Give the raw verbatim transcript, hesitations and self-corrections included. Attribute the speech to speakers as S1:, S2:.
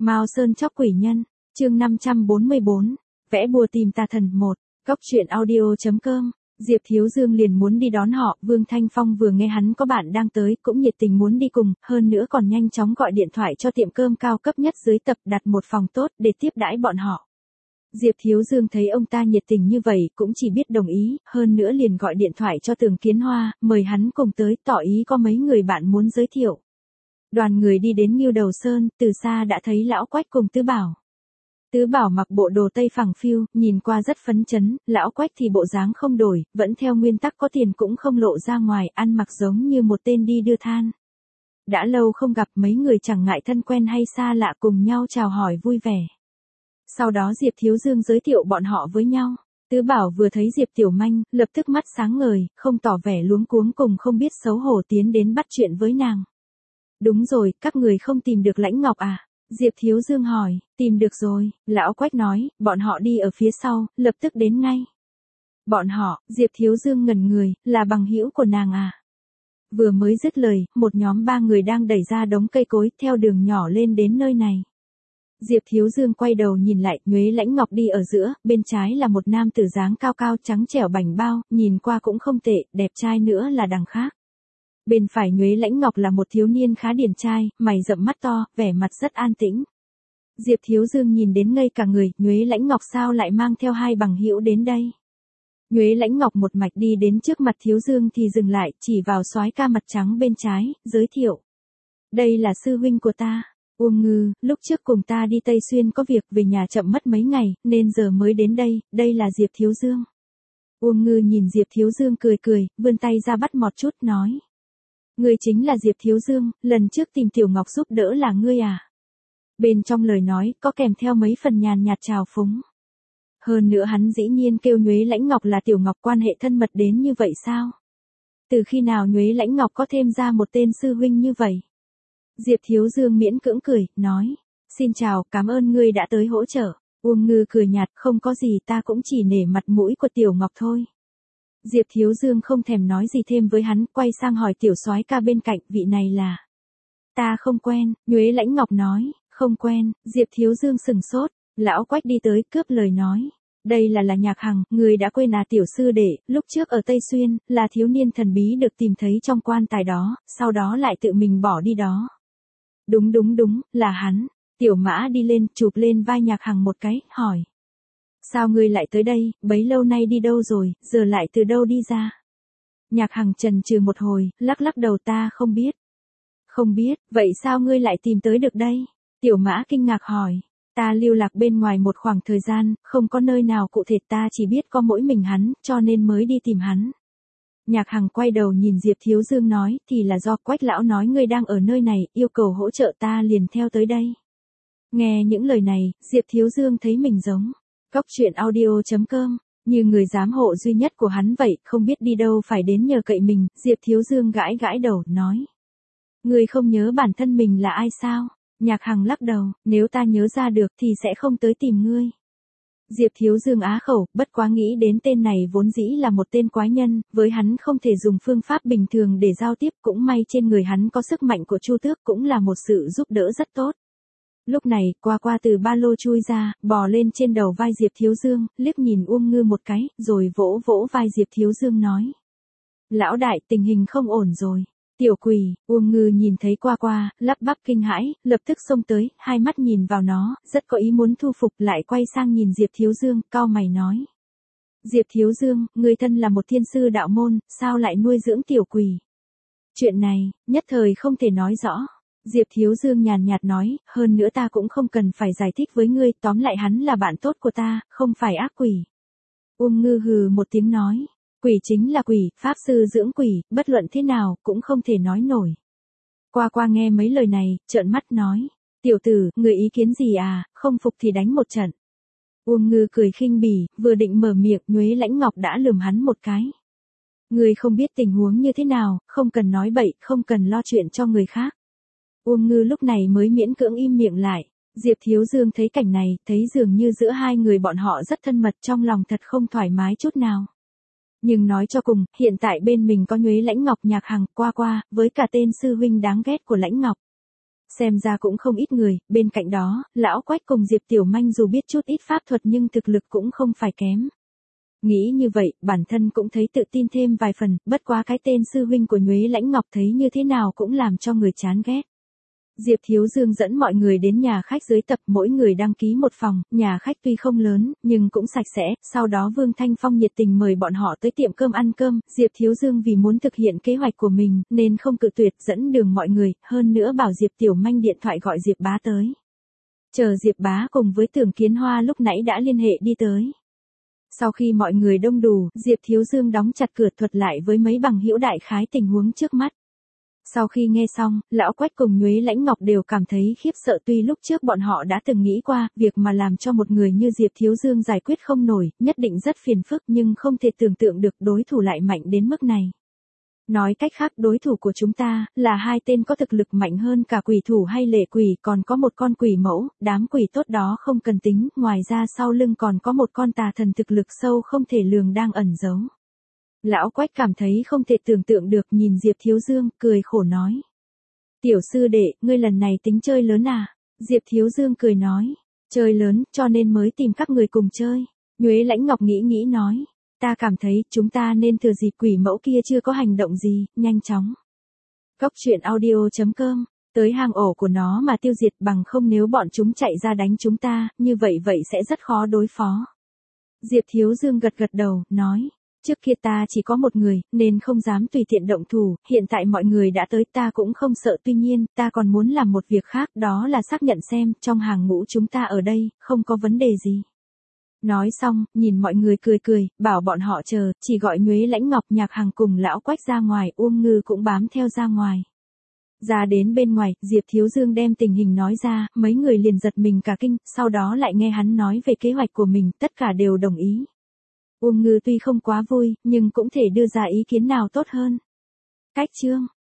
S1: Mao Sơn chóc quỷ nhân, chương năm trăm bốn mươi bốn, vẽ bùa tìm tà thần một, Cóc truyện audio chấm com. Diệp Thiếu Dương liền muốn đi đón họ, Vương Thanh Phong vừa nghe hắn có bạn đang tới, cũng nhiệt tình muốn đi cùng, hơn nữa còn nhanh chóng gọi điện thoại cho tiệm cơm cao cấp nhất dưới tập đặt một phòng tốt để tiếp đãi bọn họ. Diệp Thiếu Dương thấy ông ta nhiệt tình như vậy, cũng chỉ biết đồng ý, hơn nữa liền gọi điện thoại cho Tường Kiến Hoa, mời hắn cùng tới, tỏ ý có mấy người bạn muốn giới thiệu. Đoàn người đi đến Ngưu Đầu Sơn, từ xa đã thấy Lão Quách cùng Tứ Bảo. Tứ Bảo mặc bộ đồ tây phẳng phiu, nhìn qua rất phấn chấn, Lão Quách thì bộ dáng không đổi, vẫn theo nguyên tắc có tiền cũng không lộ ra ngoài, ăn mặc giống như một tên đi đưa than. Đã lâu không gặp, mấy người chẳng ngại thân quen hay xa lạ cùng nhau chào hỏi vui vẻ. Sau đó Diệp Thiếu Dương giới thiệu bọn họ với nhau. Tứ Bảo vừa thấy Diệp Tiểu Manh, lập tức mắt sáng ngời, không tỏ vẻ luống cuống cùng không biết xấu hổ tiến đến bắt chuyện với nàng. Đúng rồi, các người không tìm được Lãnh Ngọc à? Diệp Thiếu Dương hỏi. Tìm được rồi, Lão Quách nói, bọn họ đi ở phía sau, lập tức đến ngay. Bọn họ, Diệp Thiếu Dương ngẩn người, là bằng hữu của nàng à? Vừa mới dứt lời, một nhóm ba người đang đẩy ra đống cây cối, theo đường nhỏ lên đến nơi này. Diệp Thiếu Dương quay đầu nhìn lại, Nhuế Lãnh Ngọc đi ở giữa, bên trái là một nam tử dáng cao cao trắng trẻo bảnh bao, nhìn qua cũng không tệ, đẹp trai nữa là đằng khác. Bên phải Nhuế Lãnh Ngọc là một thiếu niên khá điển trai, mày rậm mắt to, vẻ mặt rất an tĩnh. Diệp Thiếu Dương nhìn đến ngây cả người, Nhuế Lãnh Ngọc sao lại mang theo hai bằng hữu đến đây? Nhuế Lãnh Ngọc một mạch đi đến trước mặt Thiếu Dương thì dừng lại, chỉ vào soái ca mặt trắng bên trái, giới thiệu. Đây là sư huynh của ta. Uông Ngư, lúc trước cùng ta đi Tây Xuyên có việc về nhà chậm mất mấy ngày, nên giờ mới đến đây, đây là Diệp Thiếu Dương. Uông Ngư nhìn Diệp Thiếu Dương cười cười, vươn tay ra bắt mọt chút nói. Ngươi chính là Diệp Thiếu Dương, lần trước tìm Tiểu Ngọc giúp đỡ là ngươi à? Bên trong lời nói, có kèm theo mấy phần nhàn nhạt trào phúng. Hơn nữa hắn dĩ nhiên kêu Nhuế Lãnh Ngọc là Tiểu Ngọc, quan hệ thân mật đến như vậy sao? Từ khi nào Nhuế Lãnh Ngọc có thêm ra một tên sư huynh như vậy? Diệp Thiếu Dương miễn cưỡng cười, nói, xin chào, cảm ơn ngươi đã tới hỗ trợ. Uông Ngư cười nhạt, không có gì, ta cũng chỉ nể mặt mũi của Tiểu Ngọc thôi. Diệp Thiếu Dương không thèm nói gì thêm với hắn, quay sang hỏi Tiểu soái ca bên cạnh, vị này là. Ta không quen, Nhuế Lãnh Ngọc nói, không quen. Diệp Thiếu Dương sừng sốt, Lão Quách đi tới cướp lời nói. Đây là là Nhạc Hằng, người đã quên à? Tiểu sư đệ, lúc trước ở Tây Xuyên, là thiếu niên thần bí được tìm thấy trong quan tài đó, sau đó lại tự mình bỏ đi đó. Đúng đúng đúng, là hắn. Tiểu Mã đi lên, chụp lên vai Nhạc Hằng một cái, hỏi. Sao ngươi lại tới đây, bấy lâu nay đi đâu rồi, giờ lại từ đâu đi ra? Nhạc Hằng chần chừ một hồi, lắc lắc đầu, ta không biết. Không biết, vậy sao ngươi lại tìm tới được đây? Tiểu Mã kinh ngạc hỏi. Ta lưu lạc bên ngoài một khoảng thời gian, không có nơi nào cụ thể, ta chỉ biết có mỗi mình hắn, cho nên mới đi tìm hắn. Nhạc Hằng quay đầu nhìn Diệp Thiếu Dương nói, thì là do Quách lão nói ngươi đang ở nơi này, yêu cầu hỗ trợ, ta liền theo tới đây. Nghe những lời này, Diệp Thiếu Dương thấy mình giống Cóc truyện audio chấm com, như người giám hộ duy nhất của hắn vậy, không biết đi đâu phải đến nhờ cậy mình. Diệp Thiếu Dương gãi gãi đầu, nói. Ngươi không nhớ bản thân mình là ai sao? Nhạc Hằng lắc đầu, nếu ta nhớ ra được thì sẽ không tới tìm ngươi. Diệp Thiếu Dương á khẩu, bất quá nghĩ đến tên này vốn dĩ là một tên quái nhân, với hắn không thể dùng phương pháp bình thường để giao tiếp, cũng may trên người hắn có sức mạnh của Chu Tước, cũng là một sự giúp đỡ rất tốt. Lúc này, qua qua từ ba lô chui ra, bò lên trên đầu vai Diệp Thiếu Dương, liếc nhìn Uông Ngư một cái, rồi vỗ vỗ vai Diệp Thiếu Dương nói. Lão đại, tình hình không ổn rồi. Tiểu quỷ. Uông Ngư nhìn thấy qua qua, lắp bắp kinh hãi, lập tức xông tới, hai mắt nhìn vào nó, rất có ý muốn thu phục, lại quay sang nhìn Diệp Thiếu Dương, cau mày nói. Diệp Thiếu Dương, người thân là một thiên sư đạo môn, sao lại nuôi dưỡng tiểu quỷ? Chuyện này, nhất thời không thể nói rõ. Diệp Thiếu Dương nhàn nhạt nói, hơn nữa ta cũng không cần phải giải thích với ngươi, tóm lại hắn là bạn tốt của ta, không phải ác quỷ. Uông Ngư hừ một tiếng nói. Quỷ chính là quỷ, pháp sư dưỡng quỷ, bất luận thế nào, cũng không thể nói nổi. Qua qua nghe mấy lời này, trợn mắt nói. Tiểu tử, người ý kiến gì à, không phục thì đánh một trận. Uông Ngư cười khinh bỉ, vừa định mở miệng, Nhuế Lãnh Ngọc đã lườm hắn một cái. Người không biết tình huống như thế nào, không cần nói bậy, không cần lo chuyện cho người khác. Uông Ngư lúc này mới miễn cưỡng im miệng lại. Diệp Thiếu Dương thấy cảnh này, thấy dường như giữa hai người bọn họ rất thân mật, trong lòng thật không thoải mái chút nào. Nhưng nói cho cùng, hiện tại bên mình có Nhuế Lãnh Ngọc, Nhạc Hằng, qua qua, với cả tên sư huynh đáng ghét của Lãnh Ngọc. Xem ra cũng không ít người, bên cạnh đó, lão Quách cùng Diệp Tiểu Manh dù biết chút ít pháp thuật nhưng thực lực cũng không phải kém. Nghĩ như vậy, bản thân cũng thấy tự tin thêm vài phần, bất quá cái tên sư huynh của Nhuế Lãnh Ngọc thấy như thế nào cũng làm cho người chán ghét. Diệp Thiếu Dương dẫn mọi người đến nhà khách dưới tập, mỗi người đăng ký một phòng, nhà khách tuy không lớn, nhưng cũng sạch sẽ, sau đó Vương Thanh Phong nhiệt tình mời bọn họ tới tiệm cơm ăn cơm, Diệp Thiếu Dương vì muốn thực hiện kế hoạch của mình, nên không cự tuyệt dẫn đường mọi người, hơn nữa bảo Diệp Tiểu Manh điện thoại gọi Diệp Bá tới. Chờ Diệp Bá cùng với Tưởng Kiến Hoa lúc nãy đã liên hệ đi tới. Sau khi mọi người đông đủ, Diệp Thiếu Dương đóng chặt cửa thuật lại với mấy bằng hữu đại khái tình huống trước mắt. Sau khi nghe xong, lão Quách cùng Nhuế Lãnh Ngọc đều cảm thấy khiếp sợ tuy lúc trước bọn họ đã từng nghĩ qua, việc mà làm cho một người như Diệp Thiếu Dương giải quyết không nổi, nhất định rất phiền phức nhưng không thể tưởng tượng được đối thủ lại mạnh đến mức này. Nói cách khác đối thủ của chúng ta, là hai tên có thực lực mạnh hơn cả quỷ thủ hay lệ quỷ, còn có một con quỷ mẫu, đám quỷ tốt đó không cần tính, ngoài ra sau lưng còn có một con tà thần thực lực sâu không thể lường đang ẩn giấu. Lão Quách cảm thấy không thể tưởng tượng được nhìn Diệp Thiếu Dương, cười khổ nói. Tiểu sư đệ, ngươi lần này tính chơi lớn à? Diệp Thiếu Dương cười nói. Chơi lớn, cho nên mới tìm các người cùng chơi. Nhuế Lãnh Ngọc nghĩ nghĩ nói. Ta cảm thấy, chúng ta nên thừa dịp quỷ mẫu kia chưa có hành động gì, nhanh chóng. Cốc truyện audio chấm com, tới hang ổ của nó mà tiêu diệt bằng không nếu bọn chúng chạy ra đánh chúng ta, như vậy vậy sẽ rất khó đối phó. Diệp Thiếu Dương gật gật đầu, nói. Trước kia ta chỉ có một người, nên không dám tùy tiện động thủ, hiện tại mọi người đã tới ta cũng không sợ tuy nhiên, ta còn muốn làm một việc khác đó là xác nhận xem, trong hàng ngũ chúng ta ở đây, không có vấn đề gì. Nói xong, nhìn mọi người cười cười, bảo bọn họ chờ, chỉ gọi Nhuế Lãnh Ngọc Nhạc Hằng cùng lão Quách ra ngoài, Uông Ngư cũng bám theo ra ngoài. Ra đến bên ngoài, Diệp Thiếu Dương đem tình hình nói ra, mấy người liền giật mình cả kinh, sau đó lại nghe hắn nói về kế hoạch của mình, tất cả đều đồng ý. Uông Ngư tuy không quá vui, nhưng cũng thể đưa ra ý kiến nào tốt hơn. Cách chương